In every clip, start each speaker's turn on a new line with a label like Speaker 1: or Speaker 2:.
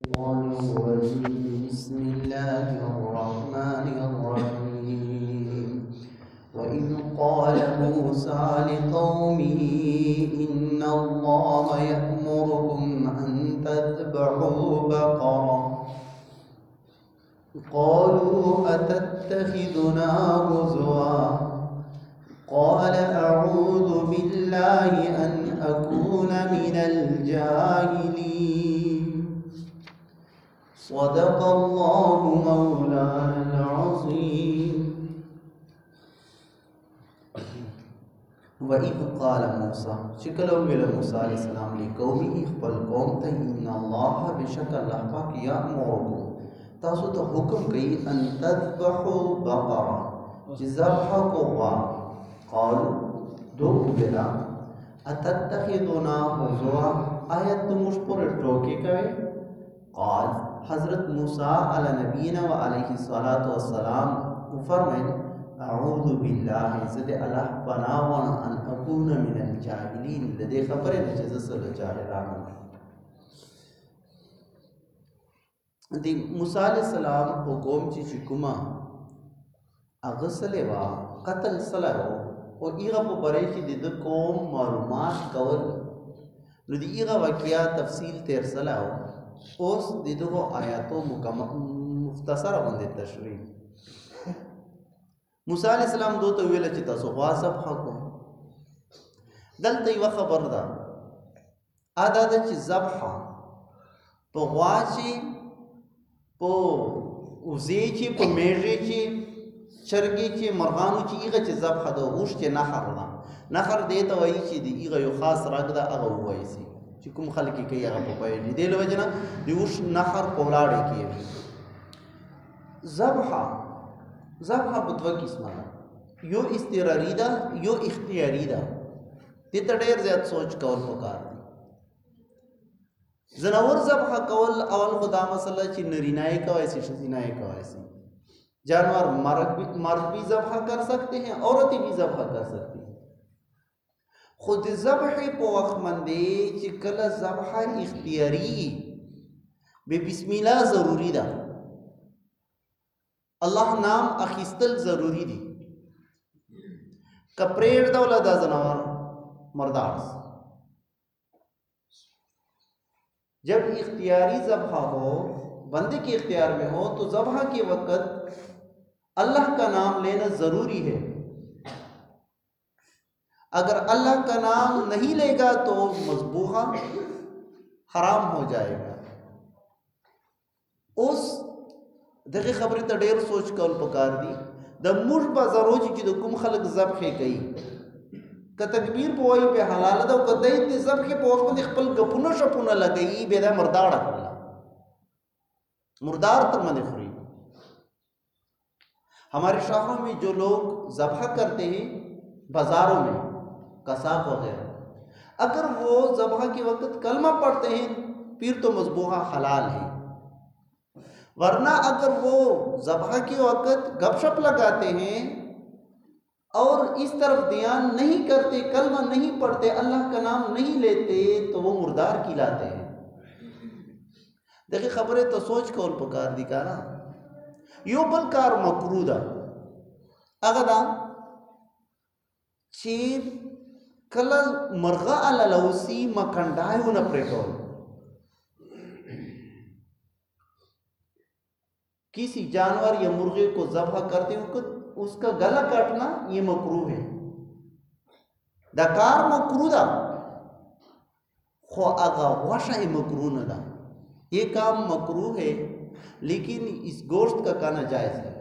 Speaker 1: بسم الله الرحمن الرحيم وإذ قال موسى لقومه إن الله يأمركم أن تذبحوا بقرة قالوا أتتخذنا هزوا قال أعوذ بالله أن أكون من الجاهلين صدق الله مولانا العظيم وإذ قال موسى شکلو ویل موسی علیہ السلام لقومه خپل قوم ته ان الله بشک الله پاک یامرکم تاسو ته حکم کوي ان تذبحوا بقره چې ذبح کوه قالوا دو بلا اتتخذنا هزوا آیت مش پر ټوکی کوي قال حضرت موسی علی نبینا و علیہ الصلوۃ والسلام فرمائے اعوذ باللہ زد اللہ پناہون ان اکون من الجاہلین لدے خبر ہے چې زسل جاهلانو دی موسی علیہ السلام په قوم چې کومه اغسله وا قتل سلو او ایغه په بری چې د قوم معلومات کول نو دی ایغه واقعیا تفصیل تیر سلو اوس د دغه آیاتو مختصره باندې تشریح موسی علیہ السلام دوته ویل چې تاسو غواصب حکم دلته یو خبر ده ادا د چې ذبح په غواچی په اوزی چې په میږي چې چرګي چې مرغانو چې ایغه چې ذبح ده اوش چې نحر ده نحر دی ته وایي چې دی ایغه یو خاص راګ ده هغه وایي چې کوم خلک کوي هغه په پای دی له وجنه دی اوش نحر کولاړي کوي ذبح په دوه قسمه ده یو استقراری ده یو اختیاري ده دې ته ډېر زیات سوچ کول پکار دي زناور ذبح کول اول خدا مسله چې نرینای کوي سي شذینای کوي سي جانور مرد بھی ذبح کر سکتے ہیں عورتیں بھی ذبح کر سکتی ہیں خود ذبح په وخت باندې چې کله ذبح اختیاري به بسم الله ضروری ده الله نام اخیستل ضروری دي کپریړ دوله د زناور مردار जब इख्तियारी ज़ब्ह हो बंदे के इख्तियार में हो तो ज़ब्ह के वक़्त अल्लाह का नाम लेना ज़रूरी है अगर अल्लाह का नाम नहीं लेगा तो मज़बूहा हराम हो जाएगा उस दगे खबरें तो ढेर सोच कौल पकार दी द मुश बाजारोज की तो कुम खलक ज़ब्ह कई का तकबीर पोई पे हलाल दा कदई ते ज़ब्ह के पोख में खपल गपुना शपुना लगई बेदा मर्दाड़ अकला मुर्दार तर मन फ्री हमारे शहरों में जो लोग ज़ब्ह करते हैं बाज़ारों में कसाब वगैरह अगर वो ज़ब्ह के वक़्त कलमा पढ़ते हैं फिर तो मज़बूहा हलाल है वरना अगर वो ज़ब्ह के वक़्त गपशप लगाते हैं और इस तरफ ध्यान नहीं करते कलमा नहीं पढ़ते अल्लाह का नाम नहीं लेते तो वो मुर्दार कहलाते हैं देखिए खबरें तो सोच कौन पकार दिखाना यो बलकार मकरूदा अगदा चीर कल मरगा अललौसी मकंडायु न प्रेटोल किसी जानवर या मुर्गे को ज़ब्ह करते वक्त उसका गला काटना ये मकरूह है दकार मकरूदा खो आगा वाशा मकरूह न दा ये काम मकरूह है लेकिन इस गोश्त का खाना जायज़ है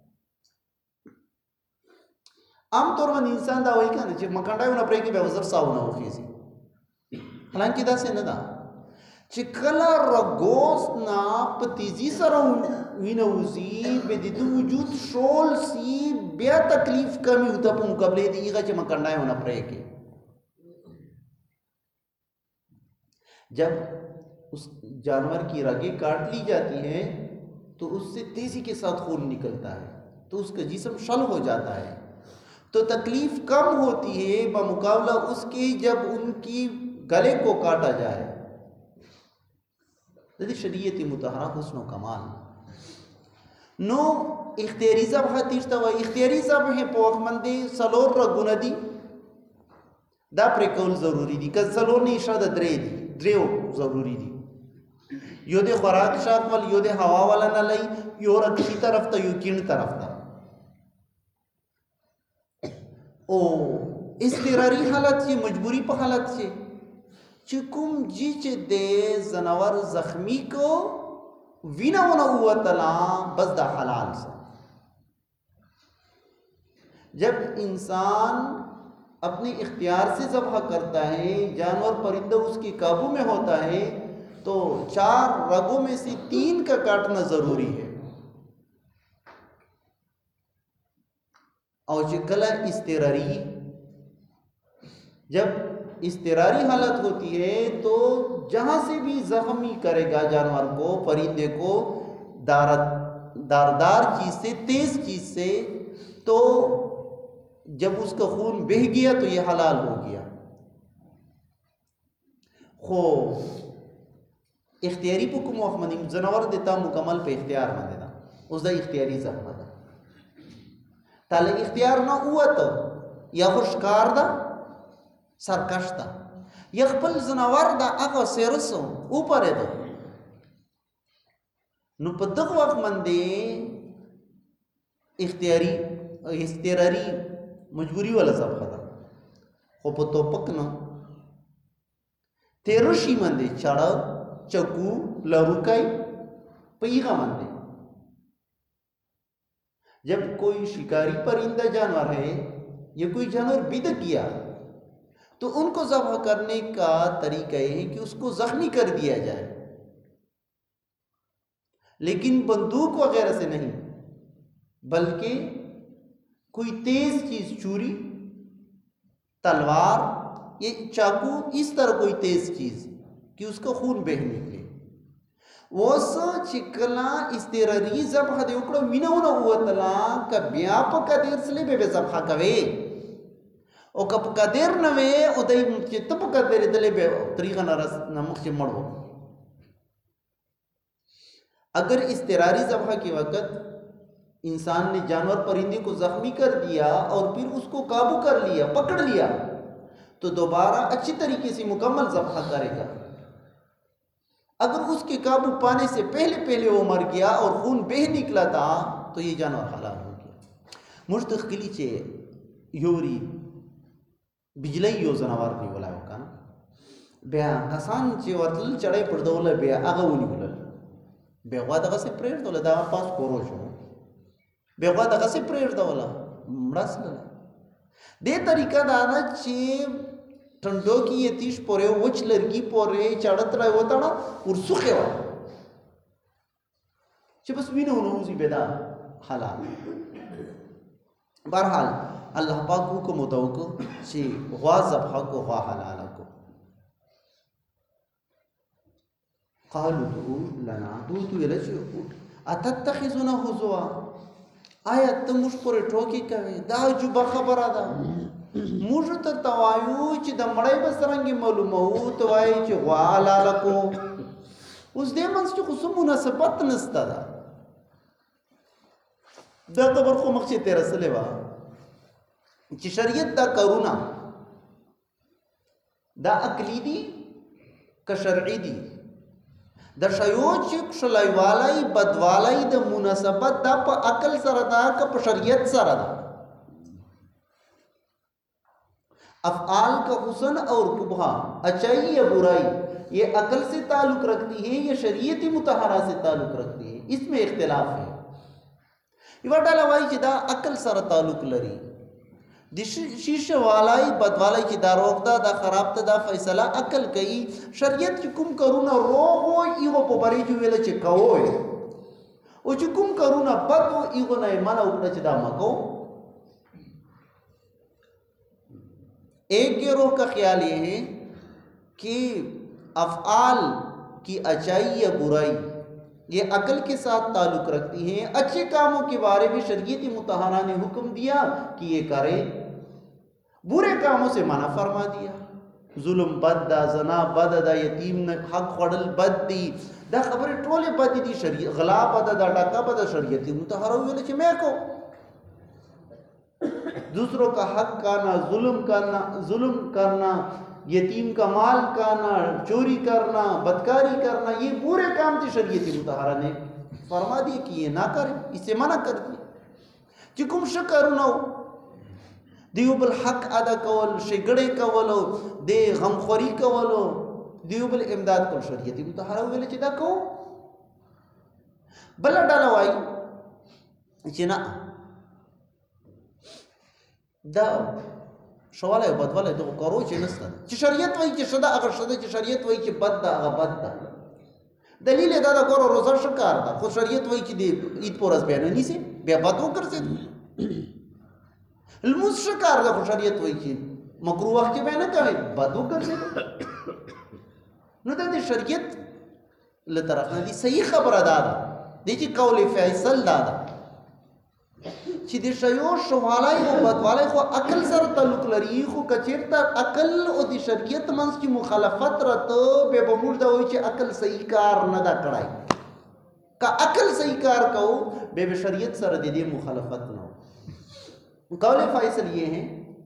Speaker 1: आमतौर पर इंसान दा वही कहना चाहिए मकंडायु न प्रेकी बेवजर साव न होखीसी हालांकि दा से न दा चिकला रगोस ना पतीजी सरों विनौजी बेदिदु वजूद शोल सी बे तकलीफ कमी होता पर मुकाबले दीगा च मकंडायु न प्रेकी जब उस जानवर की रगें काट ली जाती हैं तो उससे तेजी के साथ खून निकलता है तो उसका जिस्म शल हो जाता है तो तकलीफ कम होती है बमुकाबला उसके जब उनकी गले को काटा जाए د شریعت مطهره حسن و کمال نو اختیاری ذبح تیشته و اختیاری ذبح په وخت باندې سلور رګونه دي دا پرې کول ضروری دي که سلور نه شاده درې دي دریو ضروری دي یو د خوراک شاکول یو د هوا ولا نه لای یو رکشي طرف ته یو کین طرف ته او استقراری حالت چې مجبوری په حالت چې کوم جی چې د زناور زخمی کو وینا ونه وتلا بس دا حلال سے جب انسان اپنے اختیار سے ذبح کرتا ہے جانور پرندہ اس کے قابو میں ہوتا ہے تو 4 رگوں میں سے 3 کا کاٹنا ضروری ہے اور کلا استقراری جب استقراری حالت ہوتی ہے تو جہاں سے بھی زخمی کرے گا جانور کو پرندے کو داردار چیز سے تیز چیز سے تو جب اس کا خون بہ گیا تو یہ حلال ہو گیا خو اختیاری په کوم وخت باندې جنور دیتا مکمل په اختیار باندې دا اوس دا اختیاری ذبح ده تاله اختیار نه وته یا خوشکار ده سرکش ده یا خپل جنور دا هغه سیرسو او پرې ده نو په دغه وخت باندې اختیاری استقراری مجبوری والا ذبح ده خو په توپک نه تیرشی باندې چاړه چکو لروکائی پیغا مندے جب کوئی شکاری پرندہ جانور ہے یا کوئی جانور بد کیا تو ان کو ذبح کرنے کا طریقہ یہ ہے کہ اس کو زخمی کر دیا جائے لیکن بندوق وغیرہ سے نہیں بلکہ کوئی تیز چیز چوری تلوار یا چاقو اس طرح کوئی تیز چیز کہ اس کا خون بہ نکلے وس چکلا استقراری ذبح دی وکړه وینونه وتلا ک بیا په قدر سلی به ذبح کوي او ک په قدر نه وي او دای چې ته په قدر دلې به طریقه نمخ چې مړو اگر استقراری ذبح کے وقت انسان نے جانور پرندے کو زخمی کر دیا اور پھر اس کو قابو کر لیا پکڑ لیا تو دوبارہ اچھی طریقے سے مکمل ذبح کرے گا اگر اس کے قابو پانے سے پہلے وہ مر گیا اور خون بہ نکلا تھا تو یہ جانور حلال ہو گیا مشتخلی چے یوری بجلی یو زنوار نیولا وکانا بیا کسان چے ورتل چڑای پردوله بیا هغه ونیول بیا غوا دغه سي پرېږ دوله دا پاس کورو شو بیا غوا دغه سي پرېږ دوله مړاسل دې طریقه دا نه چې ٹھنڈو کی یہ تیش پورے وچ لرگی پورے چاڑت رہے ہوتا نا اور سخے ہوا چھ بس وینہ نوزی بیدا حلال بہرحال اللہ پاک کو متوقع چھ غوا ذبح کو غوا حلال کو قالوا ادعوا لنا دوتو یلچ اتتخذنا حزوا آیا تم مش پورے ٹھوکی کوي دا جو خبره ده موږ ته توایو چې د مړی به څرنګې معلومه وو ته وایي چې غوا حلاله کو اوس دې منځ کې خو څه مناسبت نشته ده دا خبر خو مخکې تېره سلې وه چې شریعت دا کارونه دا عقلي دي که شرعي دي د شیو چې کښلایوالی بدوالی د مناسبت دا په عقل سره ده که په شریعت سره ده افعال کا حسن اور قبح اچائی یا برائی یہ عقل سے تعلق رکھتی ہے یا شریعت مطہرہ سے تعلق رکھتی ہے اس میں اختلاف ہے یہ ڈالا وائی چې دا عقل سره تعلق لري د شیشه والائی بدوالائی چې دا روغ دا خراب ته دا فیصله عقل کوي شریعت چې کوم کارونه روغ و ایغو په بری جو ویل چې کوو او چې کوم کارونه بد و ایغو نه منع وکړه چې دا مکو ایک گروہ کا خیال یہ ہے کہ افعال کی اچائی یا برائی یہ عقل کے ساتھ تعلق رکھتی ہیں اچھے کاموں کے بارے میں شریعت مطہرہ نے حکم دیا کہ یہ کرے برے کاموں سے منع فرما دیا ظلم بد دا زنا بد دا یتیم حق خوڑل بد دی دا خبرې ټولې بدې دي. شریعت غلا بده ده، ډاکه بده، شریعت مطهره ویل چې میں کو دوسروں کا حق کھانا، ظلم کرنا، یتیم کا مال کھانا، چوری کرنا، بدکاری کرنا، یہ پورے کام تھے شریعت مطہرہ نے فرما دیے کہ یہ نہ کرے، اسے منع کر دیے. چې کوم څه کارونه د یو بل حق ادا کول، ښېګڼې کولو، د غمخوري کولو، د یو بل امداد کول، شریعت مطهره ویل چې دا کوو. بله ډله وایي چې نه، دا شوالی او بدوالی دغو کارو چې نسته، چې شریعت وایي چې ښه ده هغه ښه ده، چې شریعت وایي چې بد ده هغه بد ده. دلیل یې دا ده ګوره روزه ښه کار ده، خو شریعت وایي چې د عید په ورځ بیا نه نیسې، بیا بد وګرځېد. لمونځ ښه کار ده، خو شریعت وایي چې مکروه وخت کې بیا نه کوئ، بد وګرځېد. نو دا د شریعت له طرف نه دي. صحیح خبره دا ده دی چې قول فیصل دا ده چې د شیو ښهوالی او بدوالی خو عقل سره تعلق لري، خو که چېرته عقل او د شریعت منځ کې مخالفت راته، بیا به موږ دا وایو چې عقل صحیح کار نه ده کړی. که عقل صحیح کار کوو بیا به شریعت سره د دې مخالفت نه ہو. قول فیصل یہ ہیں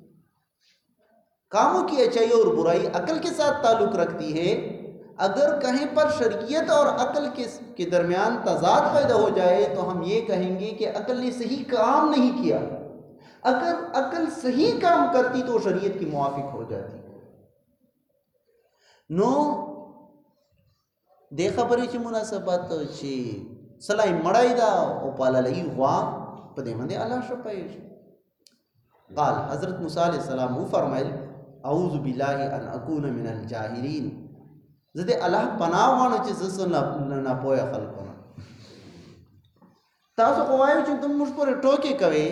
Speaker 1: کاموں کی اچھائی اور برائی عقل کے ساتھ تعلق رکھتی ہے. اگر کہیں پر شریعت اور عقل کے درمیان تضاد پیدا ہو جائے تو ہم یہ کہیں گے کہ عقل نے صحیح کام نہیں کیا. اگر عقل صحیح کام کرتی تو شریعت کی موافق ہو جاتی. نو دې خبرې چې مناسبت چې سلای مړی دا او پاللای غوا په دې باندې الله شپایش. قال حضرت موسی علیہ السلام وہ فرمائل اعوذ باللہ ان اکون من الجاہلین، زه د الله پناه غواړم چې زه څه ناپوهه خلک وم. تاسو خو وایو چې ته موږ پورې ټوکې کوې،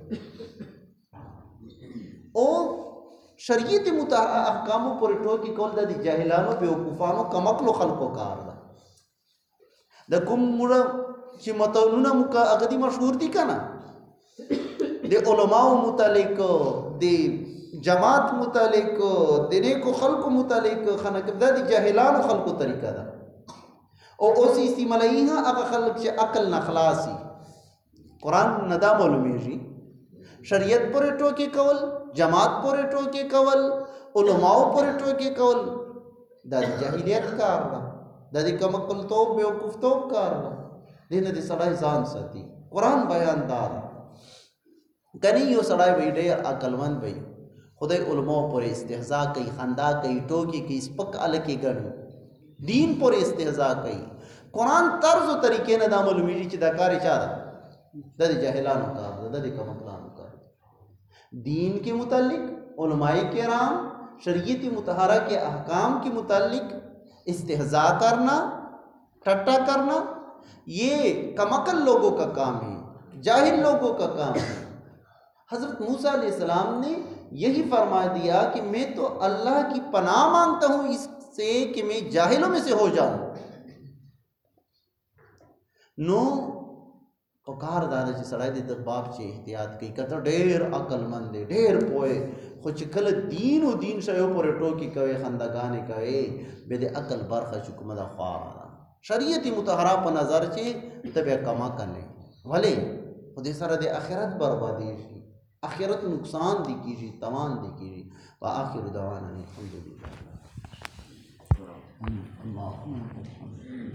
Speaker 1: او شریعت مطهره احکامو پورې ټوکې کول دا د جاهلانو بیوقوفانو کمعقلو خلکو کار ده. د کوم مړه چې متلونه هغه دي مشهور دي که نه، د علماو متعلق، د جماعت متعلق، د نیکو خلکو متعلق خنک دا د جاهلانو خلکو طریقه ده. او اوس استعمالوي هغه خلک چې عقل نه خلاصي. قرآن نه دا معلومیږي شریعت پورې ټوکې کول، جماعت پورې ټوکې کول، علماو پورې ټوکې کول دا د جاهلیت کار ده، دا د کمعقلتوب بیوقوفتوب کار ده. دې نه د سړی ځان ساتي. قرآن بیان دا ده کنی یو سړی وی ډېر عقلمند وی، خدای علماء پورې استهزا کوي، خندا کوي، ټوکې کوي، سپک الکې ګڼي، دین پورې استهزا کوي. قرآن طرز و طریقې نه دا معلومیږي چې دا کار یې چا ده؟ دا د جاهلانو کار ده، دا د کمعقلانو کار ده. دین کے متعلق علماء کرام شریعت مطہرہ کے احکام کے متعلق استہزاء کرنا، ٹھٹا کرنا، یہ کمعقل لوگوں کا کام ہے، جاہل لوگوں کا کام ہے. حضرت موسیٰ علیہ السلام نے یہی فرما دیا کہ میں تو اللہ کی پناہ مانگتا ہوں اس سے کہ میں جاہلوں میں سے ہو جاؤں. نو پکار دادا چې سړی د باب چې احتیاط کوي، کته ډېر عقلمند دی، ډېر پوه، خو چې کله دین او دین شیو پورې ټوکې کوي، خنداګانې کوي، بیا د عقل برخه چې کومه ده خواره ده. شریعت مطهره په نظر چې ته بیا کمعقل یې، ولې خو دې سره د آخرت بربادېږي، آخرت نقصان دی کیږي، تمام دی کیږي. وآخر دعوانا الحمدللہ.